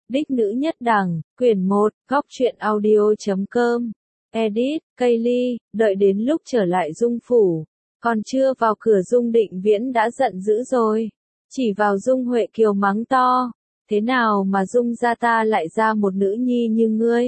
Đích nữ nhất đẳng, quyển 1, góc truyện audio.com. Edit, Kaylee, đợi đến lúc trở lại Dung phủ. Còn chưa vào cửa Dung Định Viễn đã giận dữ rồi. Chỉ vào Dung Huệ Kiều mắng to. Thế nào mà Dung gia ta lại ra một nữ nhi như ngươi?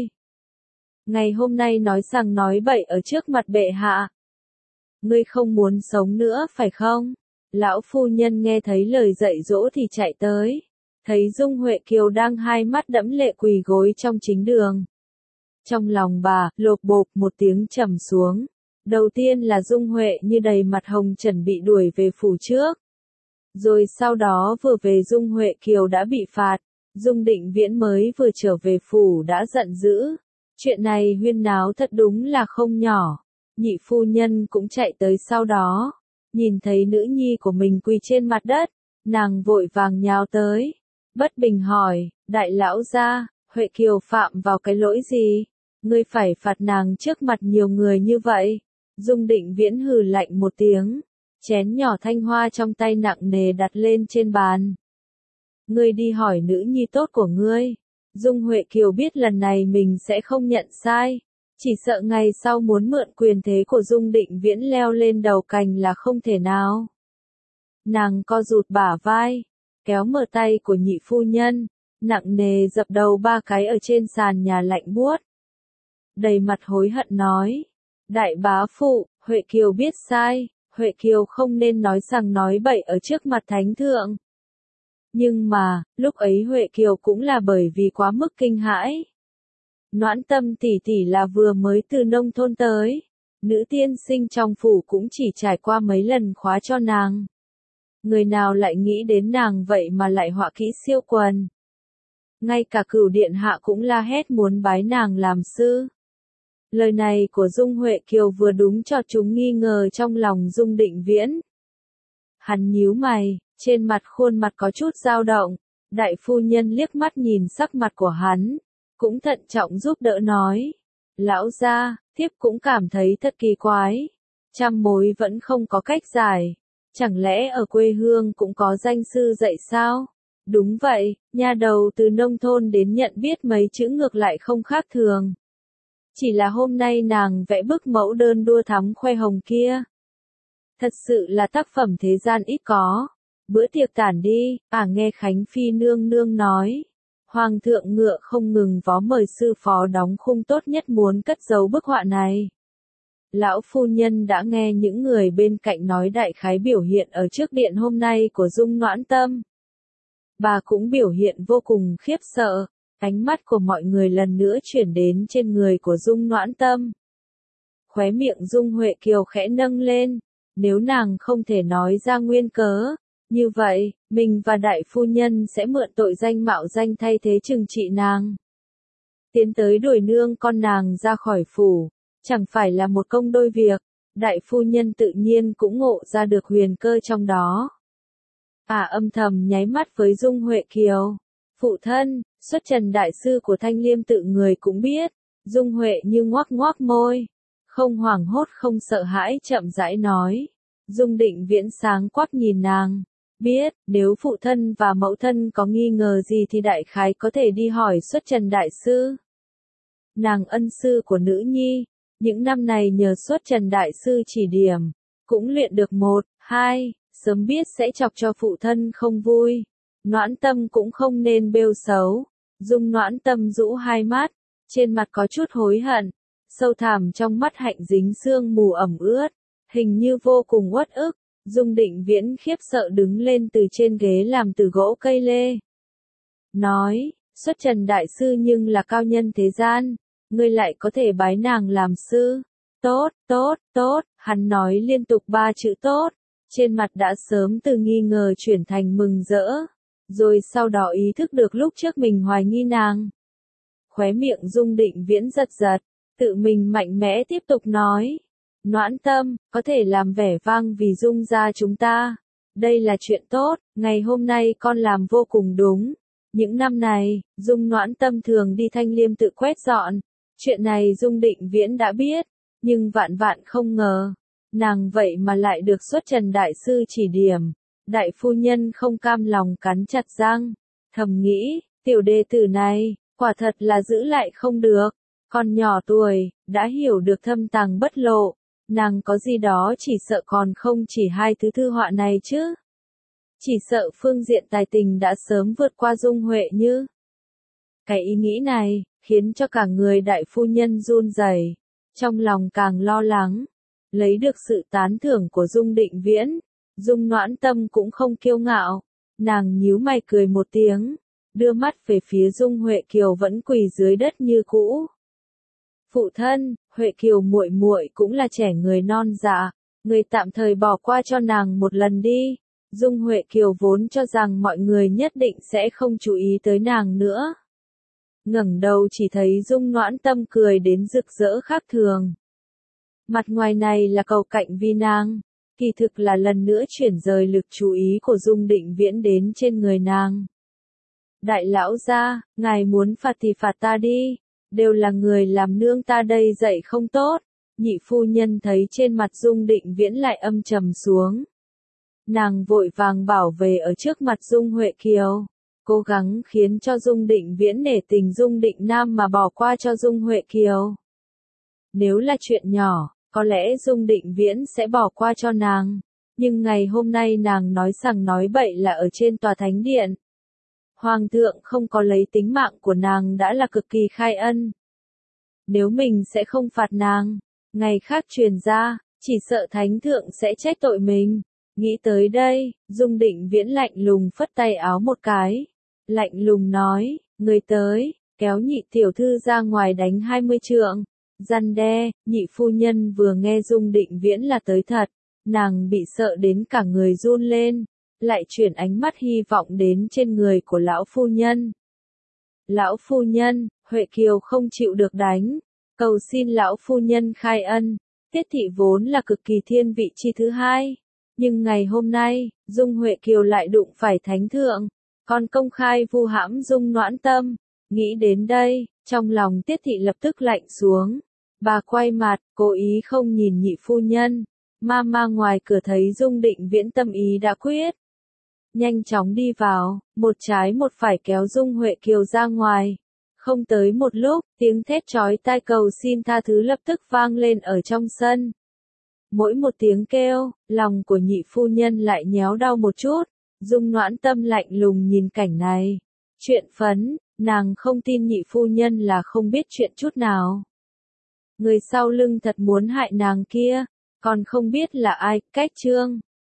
Ngày hôm nay nói rằng nói bậy ở trước mặt bệ hạ. Ngươi không muốn sống nữa phải không? Lão phu nhân nghe thấy lời dạy dỗ thì chạy tới. Thấy Dung Huệ Kiều đang hai mắt đẫm lệ quỳ gối trong chính đường. Trong lòng bà, lộp bộp một tiếng trầm xuống. Đầu tiên là Dung Huệ như đầy mặt hồng chuẩn bị đuổi về phủ trước. Rồi sau đó vừa về Dung Huệ Kiều đã bị phạt. Dung Định Viễn mới vừa trở về phủ đã giận dữ. Chuyện này huyên náo thật đúng là không nhỏ. Nhị phu nhân cũng chạy tới sau đó. Nhìn thấy nữ nhi của mình quỳ trên mặt đất. Nàng vội vàng nhào tới. Bất bình hỏi, đại lão gia, Huệ Kiều phạm vào cái lỗi gì? Ngươi phải phạt nàng trước mặt nhiều người như vậy. Dung Định Viễn hừ lạnh một tiếng. Chén nhỏ thanh hoa trong tay nặng nề đặt lên trên bàn. Ngươi đi hỏi nữ nhi tốt của ngươi. Dung Huệ Kiều biết lần này mình sẽ không nhận sai. Chỉ sợ ngày sau muốn mượn quyền thế của Dung Định Viễn leo lên đầu cành là không thể nào. Nàng co rụt bả vai. Kéo mở tay của nhị phu nhân, nặng nề dập đầu ba cái ở trên sàn nhà lạnh buốt. Đầy mặt hối hận nói, đại bá phụ, Huệ Kiều biết sai, Huệ Kiều không nên nói rằng nói bậy ở trước mặt thánh thượng. Nhưng mà, lúc ấy Huệ Kiều cũng là bởi vì quá mức kinh hãi. Noãn Tâm tỷ tỷ là vừa mới từ nông thôn tới, nữ tiên sinh trong phủ cũng chỉ trải qua mấy lần khóa cho nàng. Người nào lại nghĩ đến nàng vậy mà lại họa kỹ siêu quần. Ngay cả Cửu điện hạ cũng la hét muốn bái nàng làm sư. Lời này của Dung Huệ Kiều vừa đúng cho chúng nghi ngờ trong lòng Dung Định Viễn. Hắn nhíu mày, trên mặt khuôn mặt có chút dao động. Đại phu nhân liếc mắt nhìn sắc mặt của hắn, cũng thận trọng giúp đỡ nói. Lão gia, thiếp cũng cảm thấy thật kỳ quái. Trăm mối vẫn không có cách giải. Chẳng lẽ ở quê hương cũng có danh sư dạy sao? Đúng vậy, nha đầu từ nông thôn đến nhận biết mấy chữ ngược lại không khác thường. Chỉ là hôm nay nàng vẽ bức mẫu đơn đua thắm khoe hồng kia. Thật sự là tác phẩm thế gian ít có. Bữa tiệc tản đi, nghe Khánh Phi nương nương nói. Hoàng thượng ngựa không ngừng vó mời sư phó đóng khung tốt nhất muốn cất giấu bức họa này. Lão phu nhân đã nghe những người bên cạnh nói đại khái biểu hiện ở trước điện hôm nay của Dung Noãn Tâm. Bà cũng biểu hiện vô cùng khiếp sợ, ánh mắt của mọi người lần nữa chuyển đến trên người của Dung Noãn Tâm. Khóe miệng Dung Huệ Kiều khẽ nâng lên, nếu nàng không thể nói ra nguyên cớ, như vậy, mình và đại phu nhân sẽ mượn tội danh mạo danh thay thế trừng trị nàng. Tiến tới đuổi nương con nàng ra khỏi phủ. Chẳng phải là một công đôi việc, đại phu nhân tự nhiên cũng ngộ ra được huyền cơ trong đó. Âm thầm nháy mắt với Dung Huệ Kiều. Phụ thân, xuất trần đại sư của Thanh Liêm tự người cũng biết. Dung Huệ như ngoác ngoác môi. Không hoảng hốt không sợ hãi chậm rãi nói. Dung Định Viễn sáng quắc nhìn nàng. Biết, nếu phụ thân và mẫu thân có nghi ngờ gì thì đại khái có thể đi hỏi xuất trần đại sư. Nàng ân sư của nữ nhi. Những năm này nhờ xuất trần đại sư chỉ điểm, cũng luyện được 1, 2, sớm biết sẽ chọc cho phụ thân không vui. Noãn Tâm cũng không nên bêu xấu. Dung Noãn Tâm rũ hai mắt, trên mặt có chút hối hận, sâu thẳm trong mắt hạnh dính sương mù ẩm ướt, hình như vô cùng uất ức. Dung Định Viễn khiếp sợ đứng lên từ trên ghế làm từ gỗ cây lê. Nói, xuất trần đại sư nhưng là cao nhân thế gian. Ngươi lại có thể bái nàng làm sư. Tốt, tốt, tốt, hắn nói liên tục 3 chữ tốt. Trên mặt đã sớm từ nghi ngờ chuyển thành mừng rỡ. Rồi sau đó ý thức được lúc trước mình hoài nghi nàng. Khóe miệng Dung Định Viễn giật giật, tự mình mạnh mẽ tiếp tục nói. Noãn Tâm, có thể làm vẻ vang vì Dung gia chúng ta. Đây là chuyện tốt, ngày hôm nay con làm vô cùng đúng. Những năm này, Dung Noãn Tâm thường đi Thanh Liêm tự quét dọn. Chuyện này Dung Định Viễn đã biết, nhưng vạn vạn không ngờ, nàng vậy mà lại được xuất trần đại sư chỉ điểm. Đại phu nhân không cam lòng cắn chặt răng, thầm nghĩ, Tiểu đệ tử này, quả thật là giữ lại không được. Còn nhỏ tuổi, đã hiểu được thâm tàng bất lộ. Nàng có gì đó chỉ sợ còn không chỉ hai thứ thư họa này chứ. Chỉ sợ phương diện tài tình đã sớm vượt qua Dung Huệ Như. Cái ý nghĩ này, khiến cho cả người đại phu nhân run rẩy, trong lòng càng lo lắng. Lấy được sự tán thưởng của Dung Định Viễn, Dung Noãn Tâm cũng không kiêu ngạo. Nàng nhíu mày cười một tiếng, đưa mắt về phía Dung Huệ Kiều vẫn quỳ dưới đất như cũ. Phụ thân, Huệ Kiều muội muội cũng là trẻ người non dạ, người tạm thời bỏ qua cho nàng một lần đi. Dung Huệ Kiều vốn cho rằng mọi người nhất định sẽ không chú ý tới nàng nữa. Ngẩng đầu chỉ thấy Dung Noãn Tâm cười đến rực rỡ khác thường. Mặt ngoài này là cầu cạnh vì nàng, kỳ thực là lần nữa chuyển rời lực chú ý của Dung Định Viễn đến trên người nàng. Đại lão gia, ngài muốn phạt thì phạt ta đi, đều là người làm nương ta đây dạy không tốt. Nhị phu nhân thấy trên mặt Dung Định Viễn lại âm trầm xuống. Nàng vội vàng bảo về ở trước mặt Dung Huệ Kiều, cố gắng khiến cho Dung Định Viễn nể tình Dung Định Nam mà bỏ qua cho Dung Huệ Kiều. Nếu là chuyện nhỏ, có lẽ Dung Định Viễn sẽ bỏ qua cho nàng, nhưng ngày hôm nay nàng nói sằng nói bậy là ở trên tòa thánh điện. Hoàng thượng không có lấy tính mạng của nàng đã là cực kỳ khai ân. Nếu mình sẽ không phạt nàng, ngày khác truyền ra, chỉ sợ thánh thượng sẽ trách tội mình. Nghĩ tới đây, Dung Định Viễn lạnh lùng phất tay áo một cái. Lạnh lùng nói, người tới, kéo nhị tiểu thư ra ngoài đánh 20 trượng. Răn đe, nhị phu nhân vừa nghe Dung Định Viễn là tới thật. Nàng bị sợ đến cả người run lên. Lại chuyển ánh mắt hy vọng đến trên người của lão phu nhân. Lão phu nhân, Huệ Kiều không chịu được đánh. Cầu xin lão phu nhân khai ân. Tiết thị vốn là cực kỳ thiên vị chi thứ hai. Nhưng ngày hôm nay, Dung Huệ Kiều lại đụng phải thánh thượng, còn công khai vu hãm Dung Noãn Tâm. Nghĩ đến đây, trong lòng Tiết thị lập tức lạnh xuống. Bà quay mặt, cố ý không nhìn nhị phu nhân. Ma ngoài cửa thấy Dung Định Viễn tâm ý đã quyết. Nhanh chóng đi vào, một trái một phải kéo Dung Huệ Kiều ra ngoài. Không tới một lúc, tiếng thét chói tai cầu xin tha thứ lập tức vang lên ở trong sân. Mỗi một tiếng kêu, lòng của nhị phu nhân lại nhéo đau một chút. Dung Noãn Tâm lạnh lùng nhìn cảnh này. Chuyện phấn, nàng không tin nhị phu nhân là không biết chuyện chút nào. Người sau lưng thật muốn hại nàng kia, còn không biết là ai. Cách chương